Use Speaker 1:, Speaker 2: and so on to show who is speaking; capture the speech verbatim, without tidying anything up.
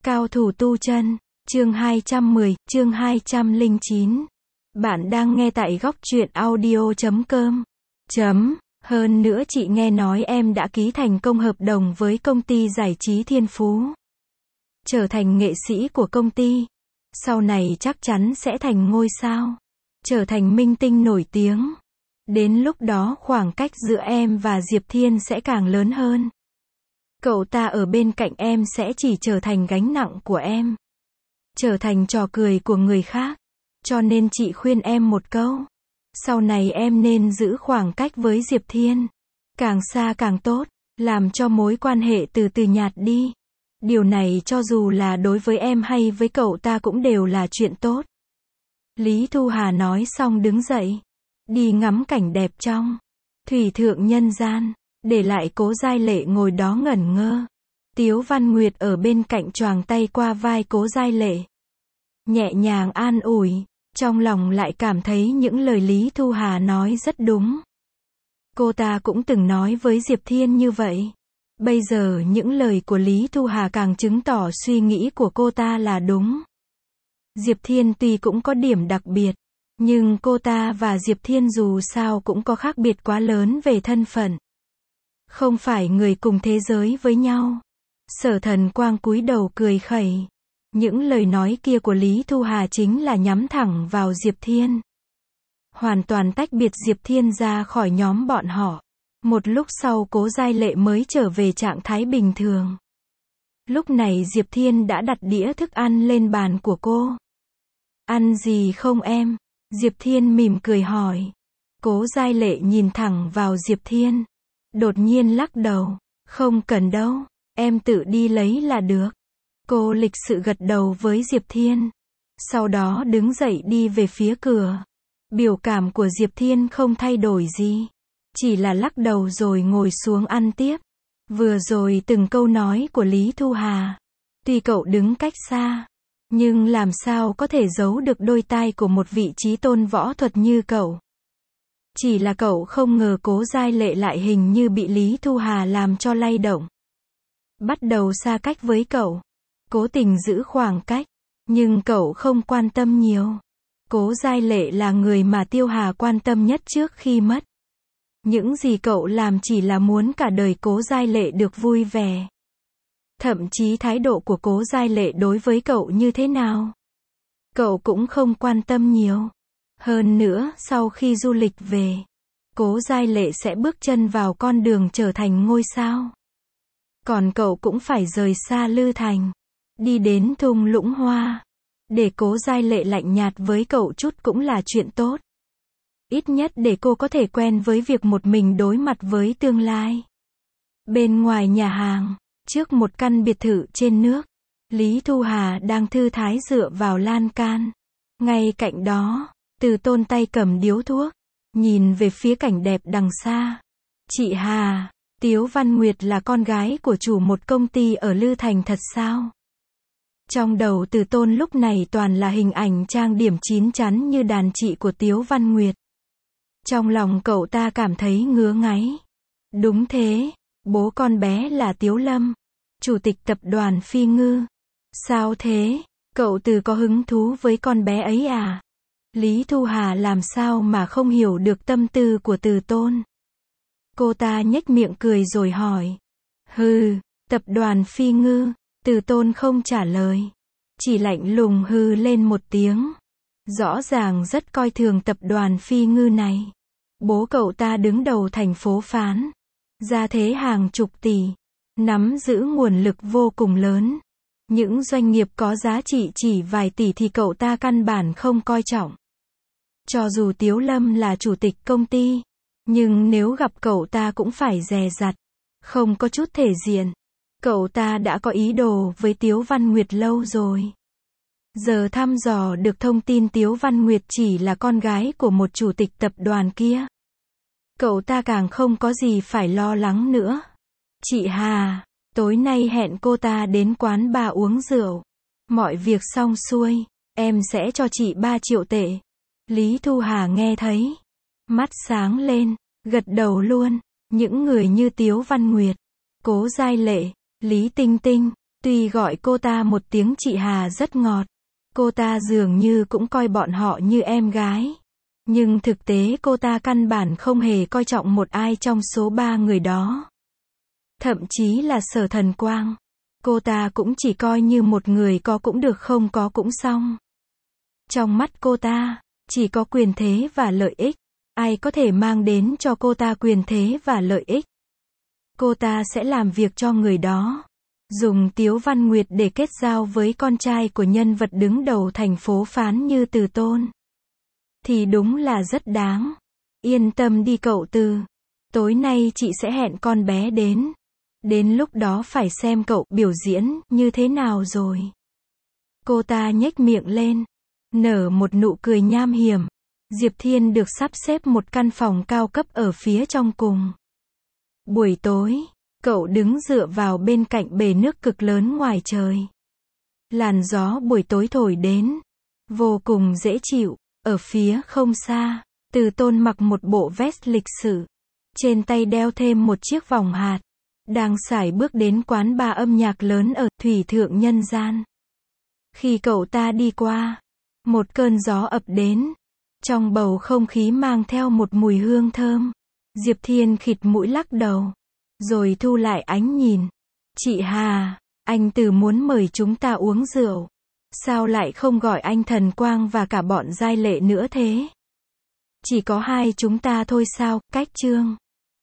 Speaker 1: Cao thủ tu chân, chương hai trăm mười, chương hai trăm lẻ chín. Bạn đang nghe tại góc truyện audio chấm com. Chấm. Hơn nữa chị nghe nói em đã ký thành công hợp đồng với công ty giải trí Thiên Phú. Trở thành nghệ sĩ của công ty. Sau này chắc chắn sẽ thành ngôi sao. Trở thành minh tinh nổi tiếng. Đến lúc đó khoảng cách giữa em và Diệp Thiên sẽ càng lớn hơn. Cậu ta ở bên cạnh em sẽ chỉ trở thành gánh nặng của em. Trở thành trò cười của người khác. Cho nên chị khuyên em một câu. Sau này em nên giữ khoảng cách với Diệp Thiên. Càng xa càng tốt. Làm cho mối quan hệ từ từ nhạt đi. Điều này cho dù là đối với em hay với cậu ta cũng đều là chuyện tốt. Lý Thu Hà nói xong đứng dậy. Đi ngắm cảnh đẹp trong thủy thượng nhân gian. Để lại Cố Giai Lệ ngồi đó ngẩn ngơ. Tiếu Văn Nguyệt ở bên cạnh choàng tay qua vai Cố Giai Lệ. Nhẹ nhàng an ủi. Trong lòng lại cảm thấy những lời Lý Thu Hà nói rất đúng. Cô ta cũng từng nói với Diệp Thiên như vậy. Bây giờ những lời của Lý Thu Hà càng chứng tỏ suy nghĩ của cô ta là đúng. Diệp Thiên tuy cũng có điểm đặc biệt. Nhưng cô ta và Diệp Thiên dù sao cũng có khác biệt quá lớn về thân phận. Không phải người cùng thế giới với nhau. Sở Thần Quang cúi đầu cười khẩy. Những lời nói kia của Lý Thu Hà chính là nhắm thẳng vào Diệp Thiên. Hoàn toàn tách biệt Diệp Thiên ra khỏi nhóm bọn họ. Một lúc sau Cố Giai Lệ mới trở về trạng thái bình thường. Lúc này Diệp Thiên đã đặt đĩa thức ăn lên bàn của cô. Ăn gì không em? Diệp Thiên mỉm cười hỏi. Cố Giai Lệ nhìn thẳng vào Diệp Thiên. Đột nhiên lắc đầu. Không cần đâu, em tự đi lấy là được. Cô lịch sự gật đầu với Diệp Thiên. Sau đó đứng dậy đi về phía cửa. Biểu cảm của Diệp Thiên không thay đổi gì. Chỉ là lắc đầu rồi ngồi xuống ăn tiếp. Vừa rồi từng câu nói của Lý Thu Hà. Tuy cậu đứng cách xa. Nhưng làm sao có thể giấu được đôi tai của một vị trí tôn võ thuật như cậu. Chỉ là cậu không ngờ Cố Giai Lệ lại hình như bị Lý Thu Hà làm cho lay động. Bắt đầu xa cách với cậu. Cố tình giữ khoảng cách. Nhưng cậu không quan tâm nhiều. Cố Giai Lệ là người mà Tiêu Hà quan tâm nhất trước khi mất. Những gì cậu làm chỉ là muốn cả đời Cố Giai Lệ được vui vẻ. Thậm chí thái độ của Cố Giai Lệ đối với cậu như thế nào, cậu cũng không quan tâm nhiều. Hơn nữa, sau khi du lịch về, Cố Giai Lệ sẽ bước chân vào con đường trở thành ngôi sao. Còn cậu cũng phải rời xa Lư Thành, đi đến thung lũng hoa. Để Cố Giai Lệ lạnh nhạt với cậu chút cũng là chuyện tốt. Ít nhất để cô có thể quen với việc một mình đối mặt với tương lai. Bên ngoài nhà hàng, trước một căn biệt thự trên nước, Lý Thu Hà đang thư thái dựa vào lan can. Ngay cạnh đó, Từ Tôn tay cầm điếu thuốc, nhìn về phía cảnh đẹp đằng xa. Chị Hà, Tiếu Văn Nguyệt là con gái của chủ một công ty ở Lư Thành thật sao? Trong đầu Từ Tôn lúc này toàn là hình ảnh trang điểm chín chắn như đàn chị của Tiếu Văn Nguyệt. Trong lòng cậu ta cảm thấy ngứa ngáy. Đúng thế, bố con bé là Tiếu Lâm, chủ tịch tập đoàn Phi Ngư. Sao thế? Cậu Từ có hứng thú với con bé ấy à? Lý Thu Hà làm sao mà không hiểu được tâm tư của Từ Tôn. Cô ta nhếch miệng cười rồi hỏi. Hừ, tập đoàn Phi Ngư. Từ Tôn không trả lời. Chỉ lạnh lùng hừ lên một tiếng. Rõ ràng rất coi thường tập đoàn Phi Ngư này. Bố cậu ta đứng đầu thành phố Phán. Gia thế hàng chục tỷ. Nắm giữ nguồn lực vô cùng lớn. Những doanh nghiệp có giá trị chỉ vài tỷ thì cậu ta căn bản không coi trọng. Cho dù Tiếu Lâm là chủ tịch công ty, nhưng nếu gặp cậu ta cũng phải dè dặt. Không có chút thể diện. Cậu ta đã có ý đồ với Tiếu Văn Nguyệt lâu rồi. Giờ thăm dò được thông tin Tiếu Văn Nguyệt chỉ là con gái của một chủ tịch tập đoàn kia. Cậu ta càng không có gì phải lo lắng nữa. Chị Hà, tối nay hẹn cô ta đến quán bar uống rượu. Mọi việc xong xuôi, em sẽ cho chị ba triệu tệ. Lý Thu Hà nghe thấy. Mắt sáng lên, gật đầu luôn. Những người như Tiếu Văn Nguyệt, Cố Giai Lệ, Lý Tinh Tinh, Tuy gọi cô ta một tiếng chị Hà rất ngọt, cô ta dường như cũng coi bọn họ như em gái. Nhưng thực tế cô ta căn bản không hề coi trọng một ai trong số ba người đó. Thậm chí là Sở Thần Quang. Cô ta cũng chỉ coi như một người có cũng được không có cũng xong. Trong mắt cô ta, chỉ có quyền thế và lợi ích. Ai có thể mang đến cho cô ta quyền thế và lợi ích, cô ta sẽ làm việc cho người đó. Dùng Tiếu Văn Nguyệt để kết giao với con trai của nhân vật đứng đầu thành phố Phán như Từ Tôn, thì đúng là rất đáng. Yên tâm đi cậu Từ. Tối nay chị sẽ hẹn con bé đến. Đến lúc đó phải xem cậu biểu diễn như thế nào rồi. Cô ta nhếch miệng lên, nở một nụ cười nham hiểm. Diệp Thiên được sắp xếp một căn phòng cao cấp ở phía trong cùng. Buổi tối, cậu đứng dựa vào bên cạnh bể nước cực lớn ngoài trời. Làn gió buổi tối thổi đến, vô cùng dễ chịu. Ở phía không xa, Từ Tôn mặc một bộ vest lịch sự, trên tay đeo thêm một chiếc vòng hạt, đang sải bước đến quán bar âm nhạc lớn ở Thủy Thượng Nhân Gian. Khi cậu ta đi qua, một cơn gió ập đến, trong bầu không khí mang theo một mùi hương thơm. Diệp Thiên khịt mũi lắc đầu, rồi thu lại ánh nhìn. Chị Hà, anh Từ muốn mời chúng ta uống rượu. Sao lại không gọi anh Thần Quang và cả bọn Giai Lệ nữa thế? Chỉ có hai chúng ta thôi sao? Cách Trương